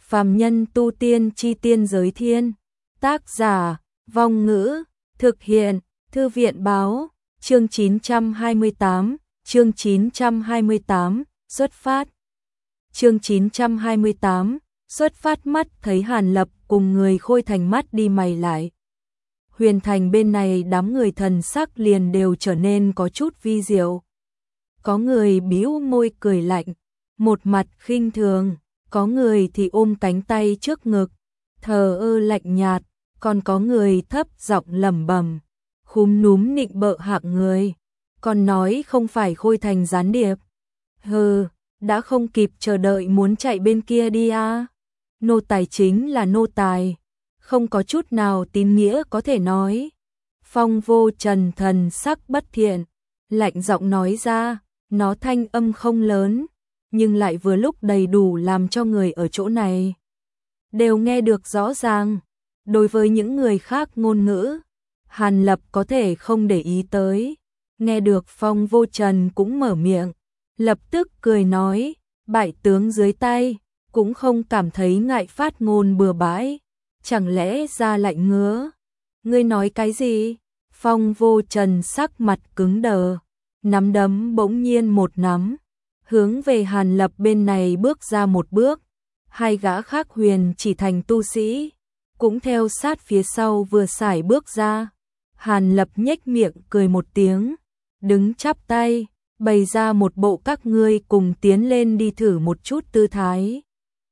Phàm nhân tu tiên chi tiên giới thiên. Tác giả, Vong Ngữ, thực hiện, Thư viện báo, chương 928, chương 928, xuất phát. Chương 928, xuất phát. Mắt thấy Hàn Lập cùng người Khôi Thành mắt đi mày lại. Huyền Thành bên này đám người thần sắc liền đều trở nên có chút vi diệu. Có người bĩu môi cười lạnh, một mặt khinh thường, có người thì ôm cánh tay trước ngực, thờ ơ lạnh nhạt, còn có người thấp giọng lẩm bẩm, khúm núm nịnh bợ hạng người, còn nói không phải Khôi Thành gián điệp. Hừ, đã không kịp chờ đợi muốn chạy bên kia đi à? Nô tài chính là nô tài, không có chút nào tín nghĩa có thể nói. Phong Vô Trần thần sắc bất thiện, lạnh giọng nói ra, nó thanh âm không lớn, nhưng lại vừa lúc đầy đủ làm cho người ở chỗ này đều nghe được rõ ràng. Đối với những người khác ngôn ngữ, Hàn Lập có thể không để ý tới. Nghe được Phong Vô Trần cũng mở miệng, lập tức cười nói, bại tướng dưới tay, cũng không cảm thấy ngại phát ngôn bừa bãi, chẳng lẽ ra lạnh ngứa. Ngươi nói cái gì? Phong Vô Trần sắc mặt cứng đờ, nắm đấm bỗng nhiên một nắm, hướng về Hàn Lập bên này bước ra một bước. Hai gã khác Huyền Chỉ Thành tu sĩ cũng theo sát phía sau vừa sải bước ra. Hàn Lập nhếch miệng cười một tiếng, đứng chắp tay, bày ra một bộ các ngươi cùng tiến lên đi thử một chút tư thái.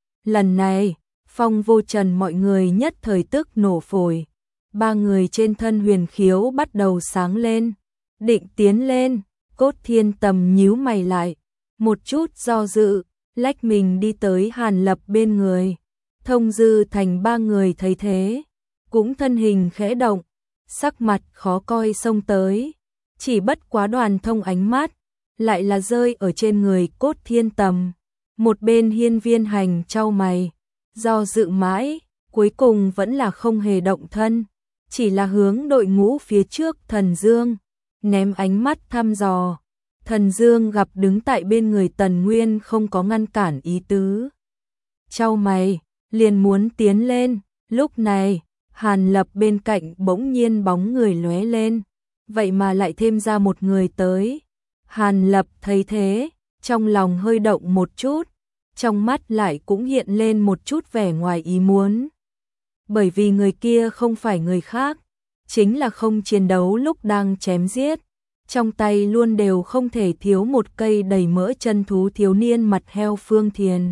Lần này, Phong Vô Trần mọi người nhất thời tức nổ phổi. Ba người trên thân huyền khiếu bắt đầu sáng lên, định tiến lên. Cốt Thiên Tầm nhíu mày lại, một chút do dự, lách mình đi tới Hàn Lập bên người. Thông Dư Thành ba người thấy thế, cũng thân hình khẽ động, sắc mặt khó coi xông tới. Chỉ bất quá Đoàn Thông ánh mắt lại là rơi ở trên người Cốt Thiên Tầm. Một bên Hiên Viên Hành chau mày, do dự mãi, cuối cùng vẫn là không hề động thân, chỉ là hướng đội ngũ phía trước Thần Dương ném ánh mắt thăm dò. Thần Dương gặp đứng tại bên người Tần Nguyên không có ngăn cản ý tứ, chau mày, liền muốn tiến lên. Lúc này, Hàn Lập bên cạnh bỗng nhiên bóng người lóe lên, vậy mà lại thêm ra một người tới. Hàn Lập thấy thế, trong lòng hơi động một chút, trong mắt lại cũng hiện lên một chút vẻ ngoài ý muốn. Bởi vì người kia không phải người khác, chính là không chiến đấu lúc đang chém giết, trong tay luôn đều không thể thiếu một cây đầy mỡ chân thú thiếu niên mặt heo Phương Thiền.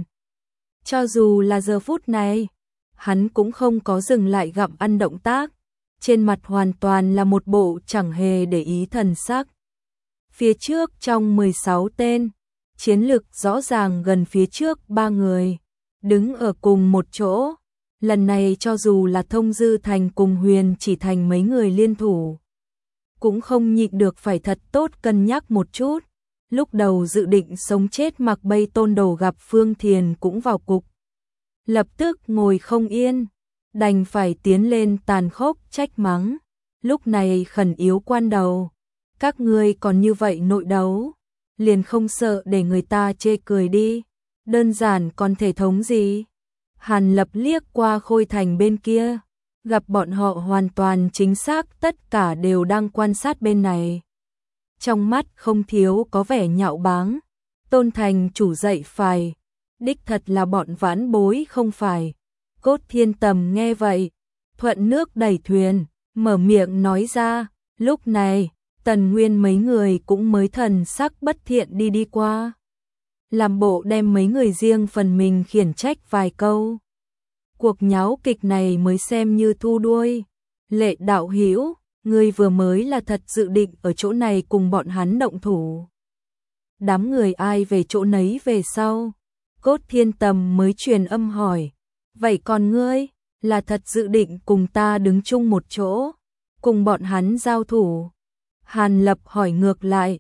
Cho dù là giờ phút này, hắn cũng không có dừng lại gặm ăn động tác, trên mặt hoàn toàn là một bộ chẳng hề để ý thần sắc. Phía trước trong 16 tên, chiến lực rõ ràng gần phía trước ba người, đứng ở cùng một chỗ. Lần này cho dù là Thông Dư Thành cùng Huyền Chỉ Thành mấy người liên thủ, cũng không nhịn được phải thật tốt cân nhắc một chút. Lúc đầu dự định sống chết mặc bay Tôn Đồ gặp Phương Thiền cũng vào cục, lập tức ngồi không yên, đành phải tiến lên tàn khốc trách mắng. Lúc này khẩn yếu quan đầu, các ngươi còn như vậy nội đấu, liền không sợ để người ta chê cười đi, đơn giản còn thể thống gì. Hàn Lập liếc qua Khôi Thành bên kia, gặp bọn họ hoàn toàn chính xác tất cả đều đang quan sát bên này. Trong mắt không thiếu có vẻ nhạo báng. Tôn thành chủ dạy phải, đích thật là bọn vãn bối không phải. Cốt Thiên Tầm nghe vậy, thuận nước đẩy thuyền, mở miệng nói ra. Lúc này, Tần Nguyên mấy người cũng mới thần sắc bất thiện đi qua, làm bộ đem mấy người riêng phần mình khiển trách vài câu. Cuộc nháo kịch này mới xem như thu đuôi. Lệ đạo hữu, ngươi vừa mới là thật dự định ở chỗ này cùng bọn hắn động thủ? Đám người ai về chỗ nấy về sau. Cốt Thiên Tầm mới truyền âm hỏi, vậy còn ngươi, là thật dự định cùng ta đứng chung một chỗ, cùng bọn hắn giao thủ? Hàn Lập hỏi ngược lại,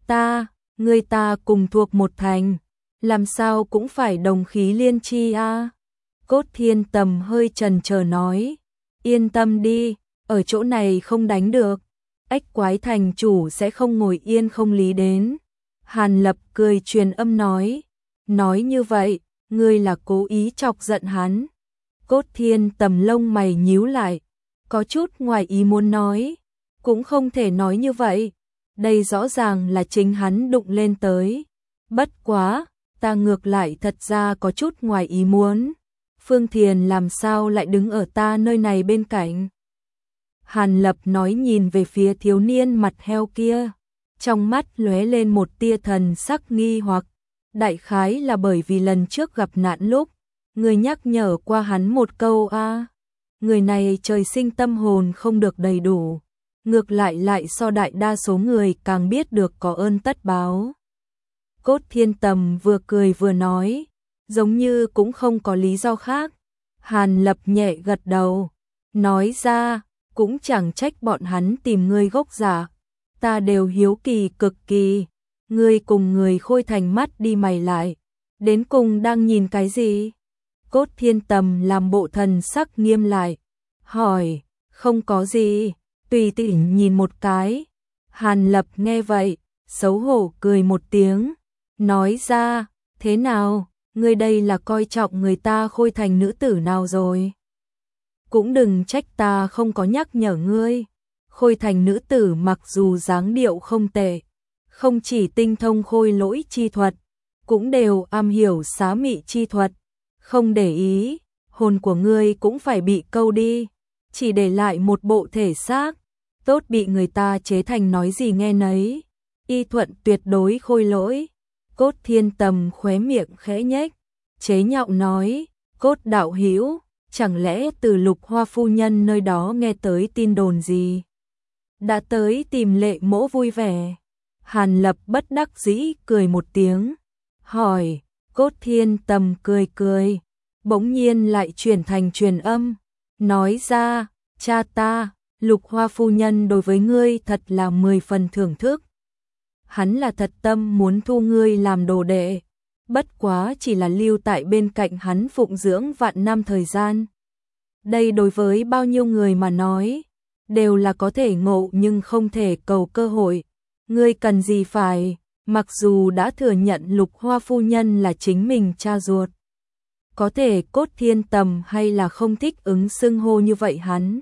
ngươi ta cùng thuộc một thành, làm sao cũng phải đồng khí liên chi a? Cốt Thiên Tầm hơi chần chờ nói, yên tâm đi, ở chỗ này không đánh được, Ách Quái thành chủ sẽ không ngồi yên không lý đến. Hàn Lập cười truyền âm nói như vậy, ngươi là cố ý chọc giận hắn. Cốt Thiên Tầm lông mày nhíu lại, có chút ngoài ý muốn nói, cũng không thể nói như vậy, đây rõ ràng là chính hắn đụng lên tới. Bất quá, ta ngược lại thật ra có chút ngoài ý muốn, Phương Thiền làm sao lại đứng ở ta nơi này bên cạnh. Hàn Lập nói nhìn về phía thiếu niên mặt heo kia, trong mắt lóe lên một tia thần sắc nghi hoặc, đại khái là bởi vì lần trước gặp nạn lúc, người nhắc nhở qua hắn một câu a, người này trời sinh tâm hồn không được đầy đủ, ngược lại so đại đa số người càng biết được có ơn tất báo. Cốt Thiên Tầm vừa cười vừa nói, giống như cũng không có lý do khác. Hàn Lập nhẹ gật đầu, nói ra, cũng chẳng trách bọn hắn tìm ngươi gốc giả, ta đều hiếu kỳ cực kỳ, ngươi cùng người Khôi Thành mắt đi mày lại, đến cùng đang nhìn cái gì? Cốt Thiên Tầm làm bộ thần sắc nghiêm lại, hỏi, không có gì, tùy tiện nhìn một cái. Hàn Lập nghe vậy, xấu hổ cười một tiếng, nói ra, thế nào, ngươi đây là coi trọng người ta Khôi Thành nữ tử nào rồi? Cũng đừng trách ta không có nhắc nhở ngươi, Khôi Thành nữ tử mặc dù dáng điệu không tệ, không chỉ tinh thông khôi lỗi chi thuật, cũng đều am hiểu xá mị chi thuật, không để ý, hồn của ngươi cũng phải bị câu đi, chỉ để lại một bộ thể xác, tốt bị người ta chế thành nói gì nghe nấy, y thuận tuyệt đối khôi lỗi. Cốt Thiên Tầm khóe miệng khẽ nhếch, chế nhạo nói, Cốt đạo hữu, chẳng lẽ từ Lục Hoa phu nhân nơi đó nghe tới tin đồn gì? Đã tới tìm Lệ Mỗ vui vẻ. Hàn Lập bất đắc dĩ cười một tiếng, hỏi, Cốt Thiên Tầm cười cười, bỗng nhiên lại chuyển thành truyền âm, nói ra, cha ta, Lục Hoa phu nhân đối với ngươi thật là 10 phần thưởng thức. Hắn là thật tâm muốn thu ngươi làm đồ đệ, bất quá chỉ là lưu tại bên cạnh hắn phụng dưỡng vạn năm thời gian. Đây đối với bao nhiêu người mà nói, đều là có thể ngộ nhưng không thể cầu cơ hội. Ngươi cần gì phải, mặc dù đã thừa nhận Lục Hoa phu nhân là chính mình cha ruột. Có thể Cốt Thiên Tầm hay là không thích ứng xưng hô như vậy hắn.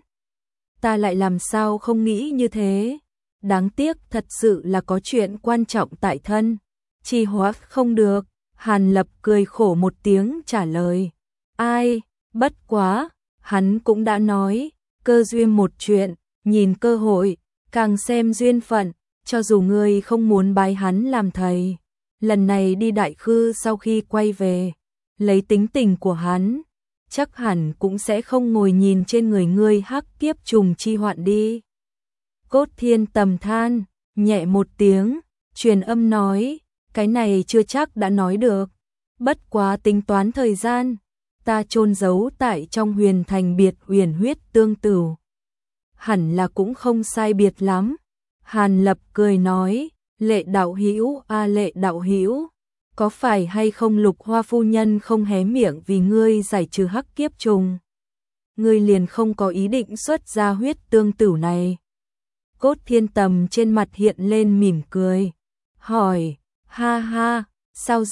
Ta lại làm sao không nghĩ như thế. Đáng tiếc thật sự là có chuyện quan trọng tại thân, trì hoãn không được. Hàn Lập cười khổ một tiếng trả lời, ai, bất quá, hắn cũng đã nói, cơ duyên một chuyện, nhìn cơ hội, càng xem duyên phận, cho dù ngươi không muốn bái hắn làm thầy, lần này đi Đại Khư sau khi quay về, lấy tính tình của hắn, chắc hẳn cũng sẽ không ngồi nhìn trên người ngươi hắc kiếp trùng chi hoạn đi. Cốt Thiên Tầm than, nhẹ một tiếng, truyền âm nói, cái này chưa chắc đã nói được, bất quá tính toán thời gian, ta chôn giấu tại trong huyền thành biệt huyền huyết tương tửu. Hẳn là cũng không sai biệt lắm. Hàn Lập cười nói, Lệ đạo hữu a Lệ đạo hữu, có phải hay không Lục Hoa phu nhân không hé miệng vì ngươi giải trừ hắc kiếp trùng? Ngươi liền không có ý định xuất ra huyết tương tửu này. Cốt Thiên Tầm trên mặt hiện lên mỉm cười, hỏi, ha ha, sao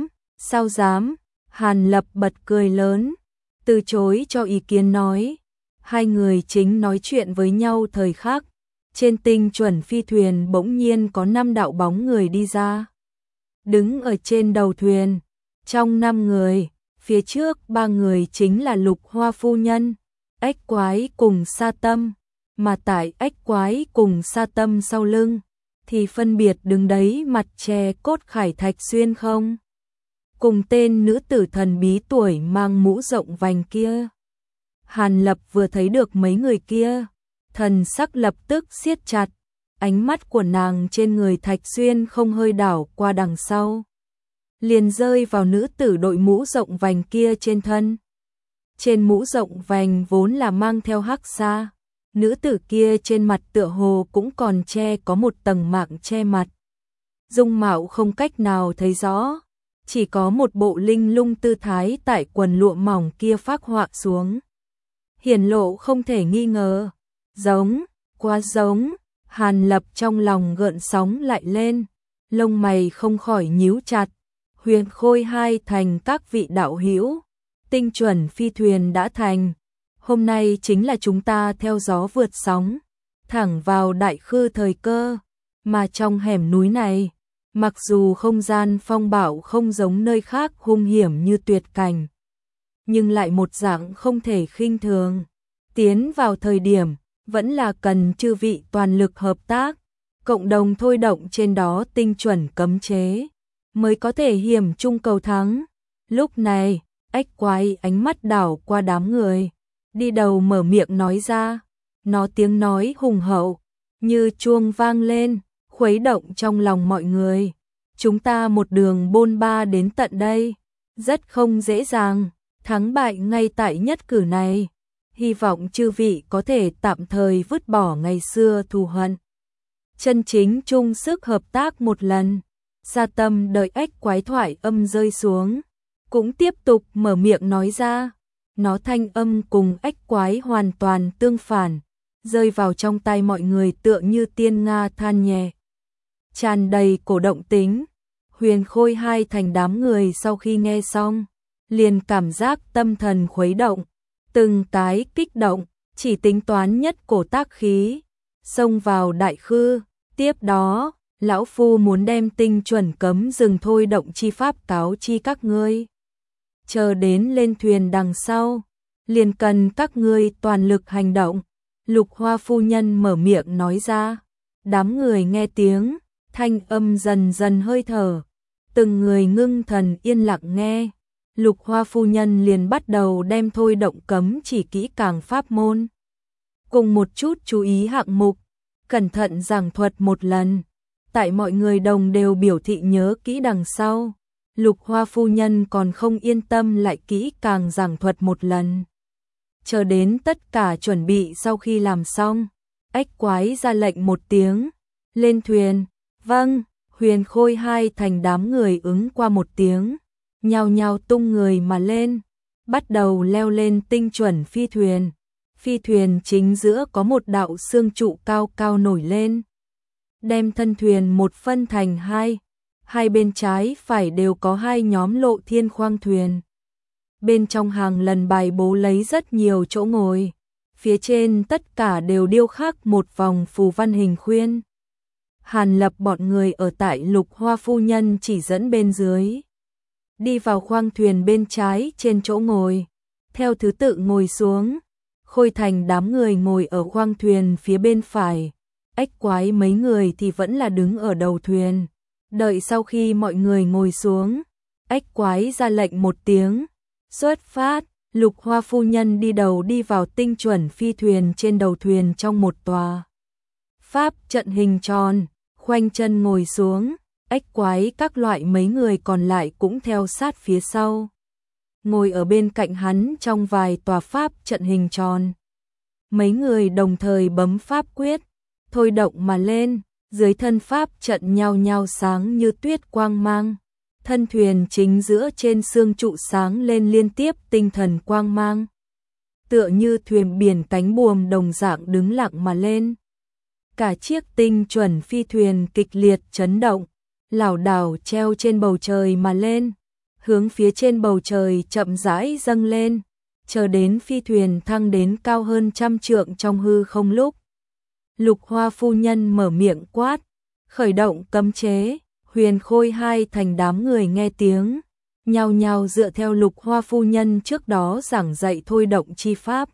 dám, Hàn Lập bật cười lớn, từ chối cho ý kiến nói, hai người chính nói chuyện với nhau thời khắc, trên tinh chuẩn phi thuyền bỗng nhiên có 5 đạo bóng người đi ra. Đứng ở trên đầu thuyền, trong 5 người, phía trước 3 người chính là Lục Hoa phu nhân, Ếch Quái cùng Sa Tâm, mà tại Ếch Quái cùng Sa Tâm sau lưng, thì phân biệt đứng đấy mặt che Cốt Khải Thạch Xuyên không? Cùng tên nữ tử thần bí tuổi mang mũ rộng vành kia. Hàn Lập vừa thấy được mấy người kia, thần sắc lập tức siết chặt, ánh mắt của nàng trên người Thạch Xuyên không hơi đảo qua đằng sau, liền rơi vào nữ tử đội mũ rộng vành kia trên thân. Trên mũ rộng vành vốn là mang theo hắc sa, nữ tử kia trên mặt tựa hồ cũng còn che có một tầng mạng che mặt. Dung mạo không cách nào thấy rõ, chỉ có một bộ linh lung tư thái tại quần lụa mỏng kia phác họa xuống. Hiển lộ không thể nghi ngờ, giống, quá giống. Hàn Lập trong lòng gợn sóng lại lên, lông mày không khỏi nhíu chặt, Huyền Khôi hai thành các vị đạo hữu, tinh chuẩn phi thuyền đã thành. Hôm nay chính là chúng ta theo gió vượt sóng, thẳng vào đại khư thời cơ, mà trong hẻm núi này, mặc dù không gian phong bạo không giống nơi khác hung hiểm như tuyệt cảnh, nhưng lại một dạng không thể khinh thường. Tiến vào thời điểm, vẫn là cần chư vị toàn lực hợp tác, cộng đồng thôi động trên đó tinh chuẩn cấm chế, mới có thể hiểm chung cầu thắng. Lúc này, ếch quái ánh mắt đảo qua đám người, đi đầu mở miệng nói ra, nó tiếng nói hùng hậu, như chuông vang lên, khuấy động trong lòng mọi người. Chúng ta một đường bôn ba đến tận đây, rất không dễ dàng, thắng bại ngay tại nhất cử này. Hy vọng chư vị có thể tạm thời vứt bỏ ngày xưa thù hận, chân chính chung sức hợp tác một lần. Gia Tâm đợi ếch quái thoại âm rơi xuống, cũng tiếp tục mở miệng nói ra. Nó thanh âm cùng ếch quái hoàn toàn tương phản, rơi vào trong tai mọi người tựa như tiên nga than nhẹ, tràn đầy cổ động tính. Huyền Khôi hai thành đám người sau khi nghe xong, liền cảm giác tâm thần khuấy động, từng cái kích động, chỉ tính toán nhất cổ tác khí, xông vào đại khư. Tiếp đó, lão phu muốn đem tinh chuẩn cấm dừng thôi động chi pháp cáo chi các ngươi. Chờ đến lên thuyền đằng sau, liền cần các ngươi toàn lực hành động. Lục Hoa phu nhân mở miệng nói ra. Đám người nghe tiếng, thanh âm dần dần hơi thở, từng người ngưng thần yên lặng nghe. Lục Hoa phu nhân liền bắt đầu đem thôi động cấm chỉ kỹ càng pháp môn, cùng một chút chú ý hạng mục, cẩn thận giảng thuật một lần. Tại mọi người đồng đều biểu thị nhớ kỹ đằng sau, Lục Hoa phu nhân còn không yên tâm lại kỹ càng giảng thuật một lần. Chờ đến tất cả chuẩn bị sau khi làm xong, ếch quái ra lệnh một tiếng, lên thuyền. Vâng. Huyền Khôi hai thành đám người ứng qua một tiếng, nhao nhao tung người mà lên, bắt đầu leo lên tinh chuẩn phi thuyền. Phi thuyền chính giữa có một đạo xương trụ cao cao nổi lên, đem thân thuyền một phân thành hai bên trái phải đều có hai nhóm lộ thiên khoang thuyền. Bên trong hàng lần bài bố lấy rất nhiều chỗ ngồi, phía trên tất cả đều điêu khắc một vòng phù văn hình khuyên. Hàn Lập bọn người ở tại Lục Hoa phu nhân chỉ dẫn bên dưới, đi vào khoang thuyền bên trái trên chỗ ngồi, theo thứ tự ngồi xuống. Khôi Thành đám người ngồi ở khoang thuyền phía bên phải, ếch quái mấy người thì vẫn là đứng ở đầu thuyền. Đợi sau khi mọi người ngồi xuống, ếch quái ra lệnh một tiếng, xuất phát. Lục Hoa phu nhân đi đầu đi vào tinh chuẩn phi thuyền trên đầu thuyền trong một tòa pháp trận hình tròn, khoanh chân ngồi xuống. Ếch quái các loại mấy người còn lại cũng theo sát phía sau, ngồi ở bên cạnh hắn trong vài tòa pháp trận hình tròn. Mấy người đồng thời bấm pháp quyết, thôi động mà lên, dưới thân pháp trận nhao nhao sáng như tuyết quang mang. Thân thuyền chính giữa trên xương trụ sáng lên liên tiếp tinh thần quang mang, tựa như thuyền biển cánh buồm đồng dạng đứng lặng mà lên. Cả chiếc tinh chuẩn phi thuyền kịch liệt chấn động, lảo đảo treo trên bầu trời mà lên, hướng phía trên bầu trời chậm rãi dâng lên, chờ đến phi thuyền thăng đến cao hơn 100 trượng trong hư không lúc. Lục Hoa phu nhân mở miệng quát, khởi động cấm chế. Huyền Khôi hai thành đám người nghe tiếng, nhao nhao dựa theo Lục Hoa phu nhân trước đó giảng dạy thôi động chi pháp,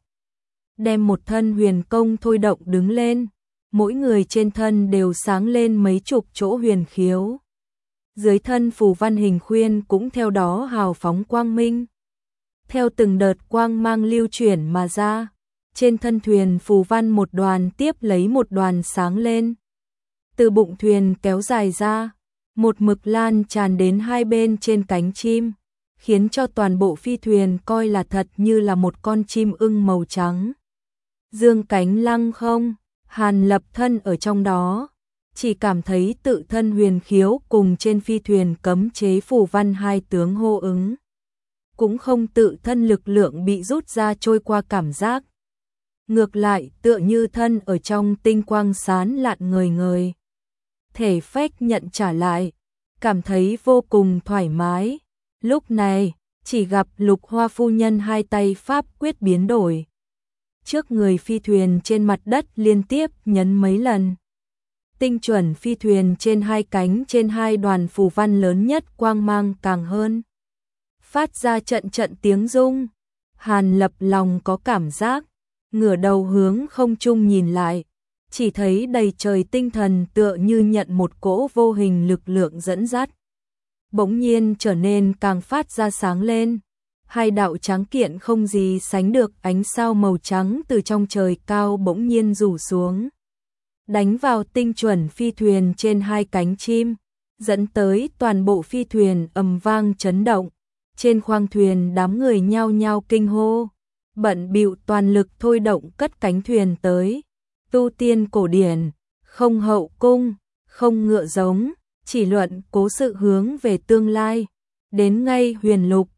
đem một thân huyền công thôi động đứng lên, mỗi người trên thân đều sáng lên mấy chục chỗ huyền khiếu. Dưới thân phù văn hình khuyên cũng theo đó hào phóng quang minh, theo từng đợt quang mang lưu chuyển mà ra. Trên thân thuyền phù văn một đoàn tiếp lấy một đoàn sáng lên, từ bụng thuyền kéo dài ra, một mực lan tràn đến hai bên trên cánh chim, khiến cho toàn bộ phi thuyền coi là thật như là một con chim ưng màu trắng, dương cánh lăng không. Hàn Lập thân ở trong đó, chỉ cảm thấy tự thân huyền khiếu cùng trên phi thuyền cấm chế phù văn hai tướng hô ứng, cũng không tự thân lực lượng bị rút ra trôi qua cảm giác. Ngược lại tựa như thân ở trong tinh quang sáng lạn ngời ngời, thể phách nhận trả lại, cảm thấy vô cùng thoải mái. Lúc này, chỉ gặp Lục Hoa phu nhân hai tay pháp quyết biến đổi. Trước người phi thuyền trên mặt đất liên tiếp nhấn mấy lần. Tinh chuẩn phi thuyền trên hai cánh trên hai đoàn phù văn lớn nhất quang mang càng hơn. Phát ra trận trận tiếng rung. Hàn Lập lòng có cảm giác, ngửa đầu hướng không trung nhìn lại, chỉ thấy đầy trời tinh thần tựa như nhận một cỗ vô hình lực lượng dẫn dắt. Bỗng nhiên trở nên càng phát ra sáng lên. Hai đạo trắng kiện không gì sánh được ánh sao màu trắng từ trong trời cao bỗng nhiên rủ xuống. Đánh vào tinh chuẩn phi thuyền trên hai cánh chim, dẫn tới toàn bộ phi thuyền ầm vang chấn động. Trên khoang thuyền đám người nhao nhao kinh hô, bận bịu toàn lực thôi động cất cánh thuyền tới. Tu tiên cổ điển, không hậu cung, không ngựa giống, chỉ luận cố sự hướng về tương lai. Đến ngay huyền lục,